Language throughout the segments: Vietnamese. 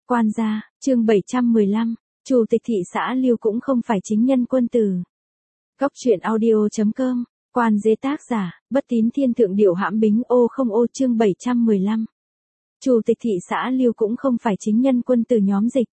Quan gia, chương 715, Chủ tịch thị xã Lưu cũng không phải chính nhân quân tử. Góc truyện audio.com, Quan Dế tác giả, Bất Tín Thiên Thượng Điểu Hãm Bính Ô không ô chương 715. Chủ tịch thị xã Lưu cũng không phải chính nhân quân tử nhóm dịch.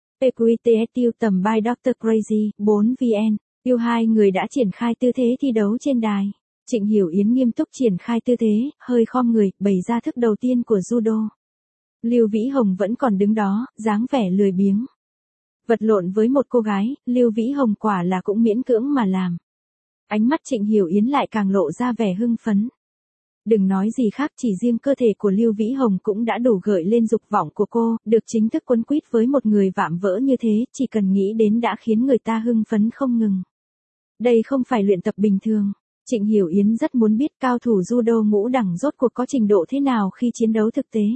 PQTS tầm by Dr. Crazy, 4VN, yêu hai người đã triển khai tư thế thi đấu trên đài. Trịnh Hiểu Yến nghiêm túc triển khai tư thế, hơi khom người, bày ra thức đầu tiên của judo. Lưu Vĩ Hồng vẫn còn đứng đó, dáng vẻ lười biếng. Vật lộn với một cô gái, Lưu Vĩ Hồng quả là cũng miễn cưỡng mà làm. Ánh mắt Trịnh Hiểu Yến lại càng lộ ra vẻ hưng phấn. Đừng nói gì khác, chỉ riêng cơ thể của Lưu Vĩ Hồng cũng đã đủ gợi lên dục vọng của cô, được chính thức quấn quýt với một người vạm vỡ như thế, chỉ cần nghĩ đến đã khiến người ta hưng phấn không ngừng. Đây không phải luyện tập bình thường. Trịnh Hiểu Yến rất muốn biết cao thủ judo ngũ đẳng rốt cuộc có trình độ thế nào khi chiến đấu thực tế.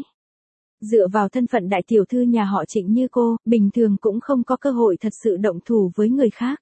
Dựa vào thân phận đại tiểu thư nhà họ Trịnh như cô, bình thường cũng không có cơ hội thật sự động thủ với người khác.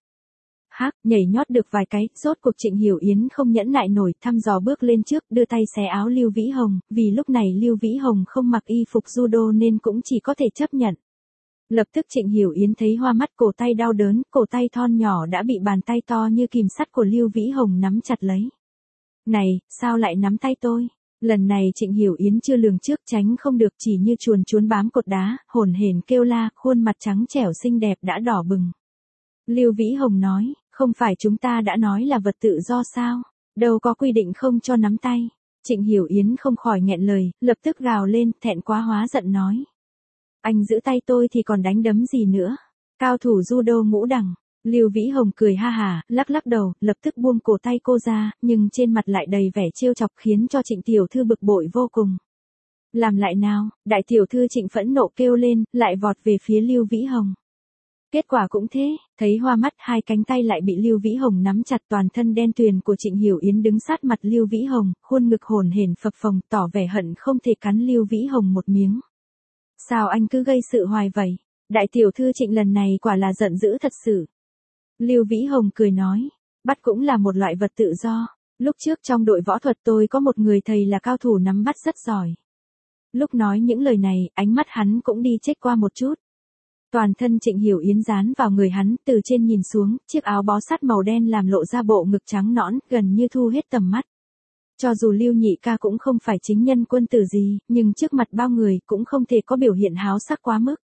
Nhảy nhót được vài cái, rốt cuộc Trịnh Hiểu Yến không nhẫn nại nổi, thăm dò bước lên trước, đưa tay xé áo Lưu Vĩ Hồng, vì lúc này Lưu Vĩ Hồng không mặc y phục judo nên cũng chỉ có thể chấp nhận. Lập tức Trịnh Hiểu Yến thấy hoa mắt, cổ tay đau đớn, cổ tay thon nhỏ đã bị bàn tay to như kìm sắt của Lưu Vĩ Hồng nắm chặt lấy. Này, sao lại nắm tay tôi? Lần này Trịnh Hiểu Yến chưa lường trước, tránh không được, chỉ như chuồn chuốn bám cột đá, hồn hển kêu la, khuôn mặt trắng trẻo xinh đẹp đã đỏ bừng. Lưu Vĩ Hồng nói, không phải chúng ta đã nói là vật tự do sao? Đâu có quy định không cho nắm tay. Trịnh Hiểu Yến không khỏi nghẹn lời, lập tức gào lên, thẹn quá hóa giận nói. Anh giữ tay tôi thì còn đánh đấm gì nữa? Cao thủ judo ngũ đẳng. Lưu Vĩ Hồng cười ha hả, lắc lắc đầu, lập tức buông cổ tay cô ra, nhưng trên mặt lại đầy vẻ trêu chọc khiến cho Trịnh tiểu thư bực bội vô cùng. Làm lại nào? Đại tiểu thư Trịnh phẫn nộ kêu lên, lại vọt về phía Lưu Vĩ Hồng. Kết quả cũng thế, thấy hoa mắt, hai cánh tay lại bị Lưu Vĩ Hồng nắm chặt, toàn thân đen tuyền của Trịnh Hiểu Yến đứng sát mặt Lưu Vĩ Hồng, khuôn ngực hồn hển phập phồng, tỏ vẻ hận không thể cắn Lưu Vĩ Hồng một miếng. Sao anh cứ gây sự hoài vậy? Đại tiểu thư Trịnh lần này quả là giận dữ thật sự. Lưu Vĩ Hồng cười nói, bắt cũng là một loại vật tự do. Lúc trước trong đội võ thuật tôi có một người thầy là cao thủ nắm bắt rất giỏi. Lúc nói những lời này, ánh mắt hắn cũng đi chếch qua một chút. Toàn thân Trịnh Hiểu Yến dán vào người hắn, từ trên nhìn xuống, chiếc áo bó sát màu đen làm lộ ra bộ ngực trắng nõn, gần như thu hết tầm mắt. Cho dù Lưu nhị ca cũng không phải chính nhân quân tử gì, nhưng trước mặt bao người cũng không thể có biểu hiện háo sắc quá mức.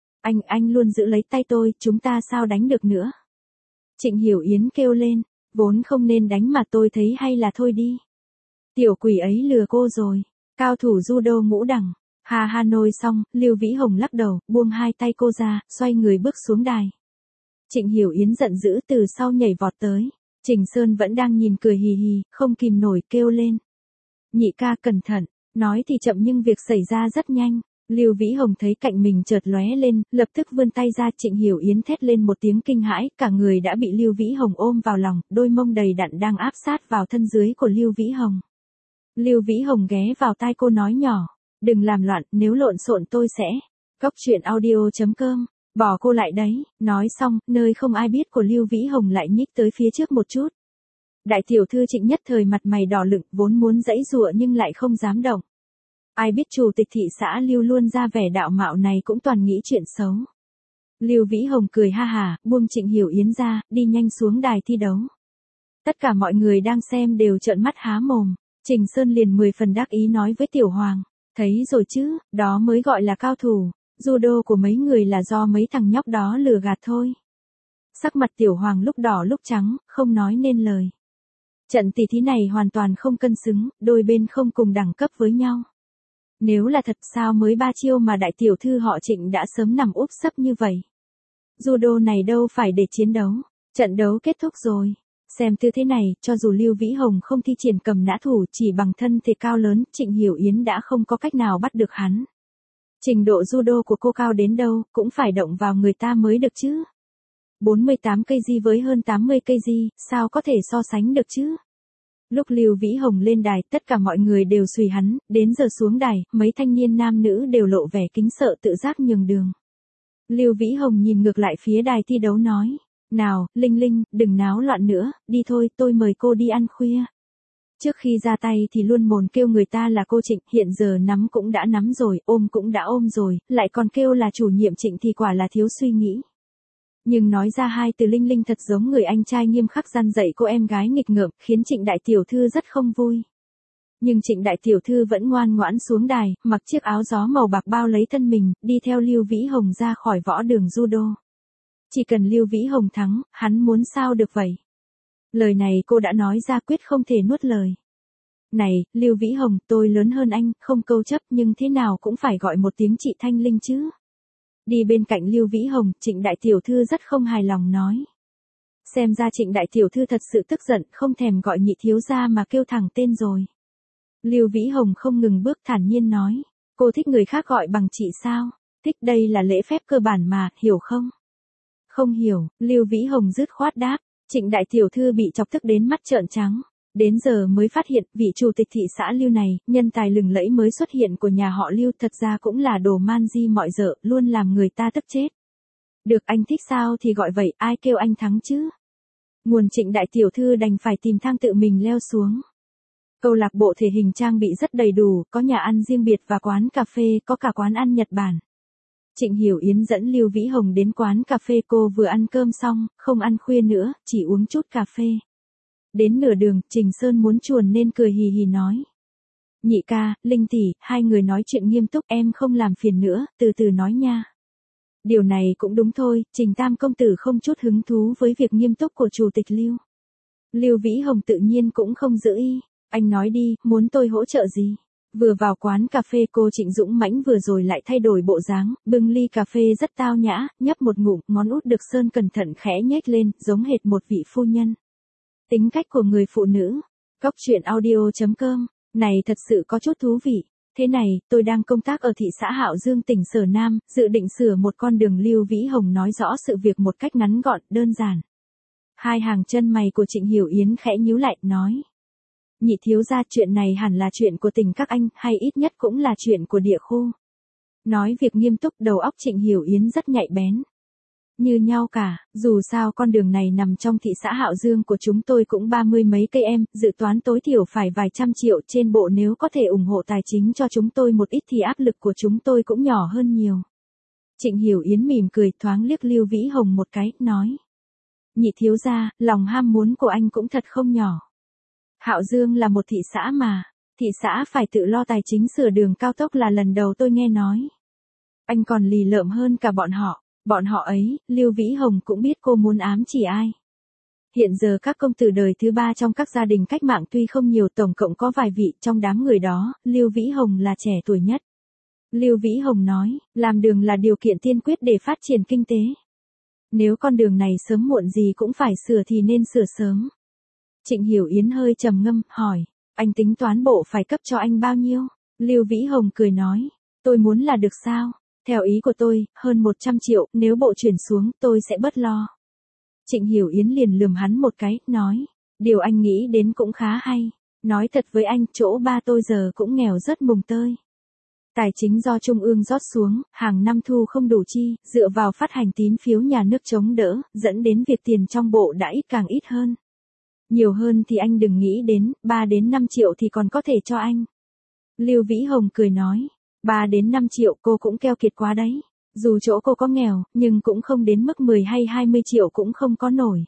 Anh luôn giữ lấy tay tôi, chúng ta sao đánh được nữa? Trịnh Hiểu Yến kêu lên, vốn không nên đánh mà tôi thấy hay là thôi đi. Tiểu quỷ ấy lừa cô rồi, cao thủ judo ngũ đẳng. Ha nôi xong, Lưu Vĩ Hồng lắc đầu, buông hai tay cô ra, xoay người bước xuống đài. Trịnh Hiểu Yến giận dữ từ sau nhảy vọt tới. Trình Sơn vẫn đang nhìn cười hì hì, không kìm nổi kêu lên. Nhị ca cẩn thận, nói thì chậm nhưng việc xảy ra rất nhanh. Lưu Vĩ Hồng thấy cạnh mình chợt lóe lên, lập tức vươn tay ra. Trịnh Hiểu Yến thét lên một tiếng kinh hãi, cả người đã bị Lưu Vĩ Hồng ôm vào lòng, đôi mông đầy đặn đang áp sát vào thân dưới của Lưu Vĩ Hồng. Lưu Vĩ Hồng ghé vào tai cô nói nhỏ, đừng làm loạn, nếu lộn xộn tôi sẽ. Góc truyện audio.com, bỏ cô lại đấy. Nói xong, nơi không ai biết của Lưu Vĩ Hồng lại nhích tới phía trước một chút. Đại tiểu thư Trịnh nhất thời mặt mày đỏ lựng, vốn muốn giãy giụa nhưng lại không dám động. Ai biết chủ tịch thị xã Lưu luôn ra vẻ đạo mạo này cũng toàn nghĩ chuyện xấu. Lưu Vĩ Hồng cười ha hả, buông Trịnh Hiểu Yến ra, đi nhanh xuống đài thi đấu. Tất cả mọi người đang xem đều trợn mắt há mồm. Trình Sơn liền 10 phần đắc ý nói với Tiểu Hoàng, thấy rồi chứ, đó mới gọi là cao thủ, judo của mấy người là do mấy thằng nhóc đó lừa gạt thôi. Sắc mặt Tiểu Hoàng lúc đỏ lúc trắng, không nói nên lời. Trận tỷ thí này hoàn toàn không cân xứng, đôi bên không cùng đẳng cấp với nhau. Nếu là thật sao mới 3 chiêu mà đại tiểu thư họ Trịnh đã sớm nằm úp sấp như vậy. Judo này đâu phải để chiến đấu. Trận đấu kết thúc rồi. Xem tư thế này, cho dù Lưu Vĩ Hồng không thi triển cầm nã thủ, chỉ bằng thân thể cao lớn, Trịnh Hiểu Yến đã không có cách nào bắt được hắn. Trình độ judo của cô cao đến đâu, cũng phải động vào người ta mới được chứ. 48 kg với hơn 80 kg, sao có thể so sánh được chứ? Lúc Lưu Vĩ Hồng lên đài, tất cả mọi người đều suy hắn, đến giờ xuống đài, mấy thanh niên nam nữ đều lộ vẻ kính sợ tự giác nhường đường. Lưu Vĩ Hồng nhìn ngược lại phía đài thi đấu nói, nào, Linh Linh, đừng náo loạn nữa, đi thôi, tôi mời cô đi ăn khuya. Trước khi ra tay thì luôn mồm kêu người ta là cô Trịnh, hiện giờ nắm cũng đã nắm rồi, ôm cũng đã ôm rồi, lại còn kêu là chủ nhiệm Trịnh thì quả là thiếu suy nghĩ. Nhưng nói ra hai từ linh linh thật giống người anh trai nghiêm khắc gian dạy cô em gái nghịch ngợm, khiến Trịnh đại tiểu thư rất không vui. Nhưng Trịnh đại tiểu thư vẫn ngoan ngoãn xuống đài, mặc chiếc áo gió màu bạc bao lấy thân mình, đi theo Lưu Vĩ Hồng ra khỏi võ đường judo. Chỉ cần Lưu Vĩ Hồng thắng, hắn muốn sao được vậy? Lời này cô đã nói ra quyết không thể nuốt lời. Này, Lưu Vĩ Hồng, tôi lớn hơn anh, không câu chấp nhưng thế nào cũng phải gọi một tiếng chị Thanh Linh chứ. Đi bên cạnh Lưu Vĩ Hồng, Trịnh đại tiểu thư rất không hài lòng nói. Xem ra Trịnh đại tiểu thư thật sự tức giận, không thèm gọi nhị thiếu gia mà kêu thẳng tên rồi. Lưu Vĩ Hồng không ngừng bước thản nhiên nói. Cô thích người khác gọi bằng chị sao? Thích, đây là lễ phép cơ bản mà, hiểu không? Không hiểu, Lưu Vĩ Hồng dứt khoát đáp. Trịnh đại tiểu thư bị chọc tức đến mắt trợn trắng. Đến giờ mới phát hiện vị chủ tịch thị xã Lưu này, nhân tài lừng lẫy mới xuất hiện của nhà họ Lưu thật ra cũng là đồ man di mọi dợ, luôn làm người ta tức chết. Được, anh thích sao thì gọi vậy, ai kêu anh thắng chứ? Nguồn Trịnh đại tiểu thư đành phải tìm thang tự mình leo xuống. Câu lạc bộ thể hình trang bị rất đầy đủ, có nhà ăn riêng biệt và quán cà phê, có cả quán ăn Nhật Bản. Trịnh Hiểu Yến dẫn Lưu Vĩ Hồng đến quán cà phê, cô vừa ăn cơm xong, không ăn khuya nữa, chỉ uống chút cà phê. Đến nửa đường, Trình Sơn muốn chuồn nên cười hì hì nói. Nhị ca, Linh tỷ, hai người nói chuyện nghiêm túc, em không làm phiền nữa, từ từ nói nha. Điều này cũng đúng thôi, Trình Tam công tử không chút hứng thú với việc nghiêm túc của chủ tịch Lưu. Lưu Vĩ Hồng tự nhiên cũng không giữ y. Anh nói đi, muốn tôi hỗ trợ gì? Vừa vào quán cà phê cô Trịnh Dũng Mãnh vừa rồi lại thay đổi bộ dáng, bưng ly cà phê rất tao nhã, nhấp một ngụm, ngón út được sơn cẩn thận khẽ nhếch lên, giống hệt một vị phu nhân. Tính cách của người phụ nữ. Góc truyện audio.com. Này thật sự có chút thú vị. Thế này, tôi đang công tác ở thị xã Hạo Dương tỉnh Sở Nam, dự định sửa một con đường. Lưu Vĩ Hồng nói rõ sự việc một cách ngắn gọn, đơn giản. Hai hàng chân mày của Trịnh Hiểu Yến khẽ nhíu lại, nói. Nhị thiếu gia, chuyện này hẳn là chuyện của tỉnh các anh, hay ít nhất cũng là chuyện của địa khu. Nói việc nghiêm túc, đầu óc Trịnh Hiểu Yến rất nhạy bén. Như nhau cả, dù sao con đường này nằm trong thị xã Hạo Dương của chúng tôi cũng 30 mấy cây em, dự toán tối thiểu phải vài trăm triệu trên bộ, nếu có thể ủng hộ tài chính cho chúng tôi một ít thì áp lực của chúng tôi cũng nhỏ hơn nhiều. Trịnh Hiểu Yến mỉm cười, thoáng liếc Lưu Vĩ Hồng một cái, nói. Nhị thiếu gia, lòng ham muốn của anh cũng thật không nhỏ. Hạo Dương là một thị xã mà, thị xã phải tự lo tài chính sửa đường cao tốc là lần đầu tôi nghe nói. Anh còn lì lợm hơn cả bọn họ ấy, Lưu Vĩ Hồng cũng biết cô muốn ám chỉ ai. Hiện giờ các công tử đời thứ ba trong các gia đình cách mạng tuy không nhiều, tổng cộng có vài vị, trong đám người đó, Lưu Vĩ Hồng là trẻ tuổi nhất. Lưu Vĩ Hồng nói, làm đường là điều kiện tiên quyết để phát triển kinh tế. Nếu con đường này sớm muộn gì cũng phải sửa thì nên sửa sớm. Trịnh Hiểu Yến hơi trầm ngâm, hỏi, anh tính toán bộ phải cấp cho anh bao nhiêu? Lưu Vĩ Hồng cười nói, tôi muốn là được sao? Theo ý của tôi, hơn 100 triệu, nếu bộ chuyển xuống, tôi sẽ bớt lo. Trịnh Hiểu Yến liền lườm hắn một cái, nói, điều anh nghĩ đến cũng khá hay. Nói thật với anh, chỗ ba tôi giờ cũng nghèo rất mùng tơi. Tài chính do Trung ương rót xuống, hàng năm thu không đủ chi, dựa vào phát hành tín phiếu nhà nước chống đỡ, dẫn đến việc tiền trong bộ đã ít càng ít hơn. Nhiều hơn thì anh đừng nghĩ đến, 3 đến 5 triệu thì còn có thể cho anh. Lưu Vĩ Hồng cười nói, 3 đến 5 triệu cô cũng keo kiệt quá đấy. Dù chỗ cô có nghèo, nhưng cũng không đến mức 10 hay 20 triệu cũng không có nổi.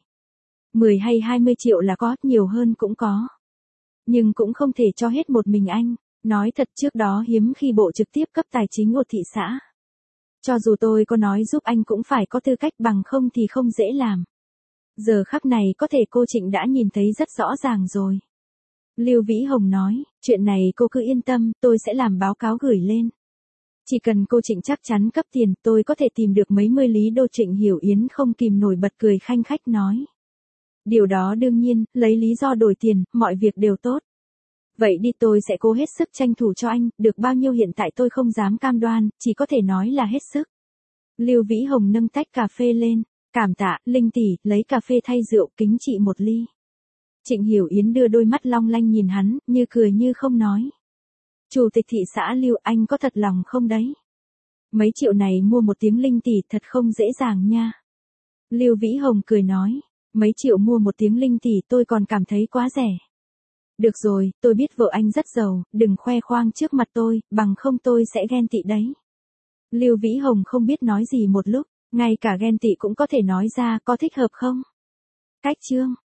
10 hay 20 triệu là có, nhiều hơn cũng có. Nhưng cũng không thể cho hết một mình anh. Nói thật, trước đó hiếm khi bộ trực tiếp cấp tài chính của thị xã. Cho dù tôi có nói giúp anh cũng phải có tư cách, bằng không thì không dễ làm. Giờ khắc này có thể cô Trịnh đã nhìn thấy rất rõ ràng rồi. Lưu Vĩ Hồng nói, chuyện này cô cứ yên tâm, tôi sẽ làm báo cáo gửi lên. Chỉ cần cô Trịnh chắc chắn cấp tiền, tôi có thể tìm được mấy mươi lý đô. Trịnh Hiểu Yến không kìm nổi bật cười khanh khách nói. Điều đó đương nhiên, lấy lý do đổi tiền, mọi việc đều tốt. Vậy đi, tôi sẽ cố hết sức tranh thủ cho anh, được bao nhiêu hiện tại tôi không dám cam đoan, chỉ có thể nói là hết sức. Lưu Vĩ Hồng nâng tách cà phê lên, cảm tạ, Linh tỷ, lấy cà phê thay rượu, kính chị một ly. Trịnh Hiểu Yến đưa đôi mắt long lanh nhìn hắn, như cười như không nói. Chủ tịch thị xã Lưu, anh có thật lòng không đấy? Mấy triệu này mua một tiếng Linh tỷ thật không dễ dàng nha. Lưu Vĩ Hồng cười nói, mấy triệu mua một tiếng Linh tỷ tôi còn cảm thấy quá rẻ. Được rồi, tôi biết vợ anh rất giàu, đừng khoe khoang trước mặt tôi, bằng không tôi sẽ ghen tị đấy. Lưu Vĩ Hồng không biết nói gì một lúc, ngay cả ghen tị cũng có thể nói ra, có thích hợp không? Cách chương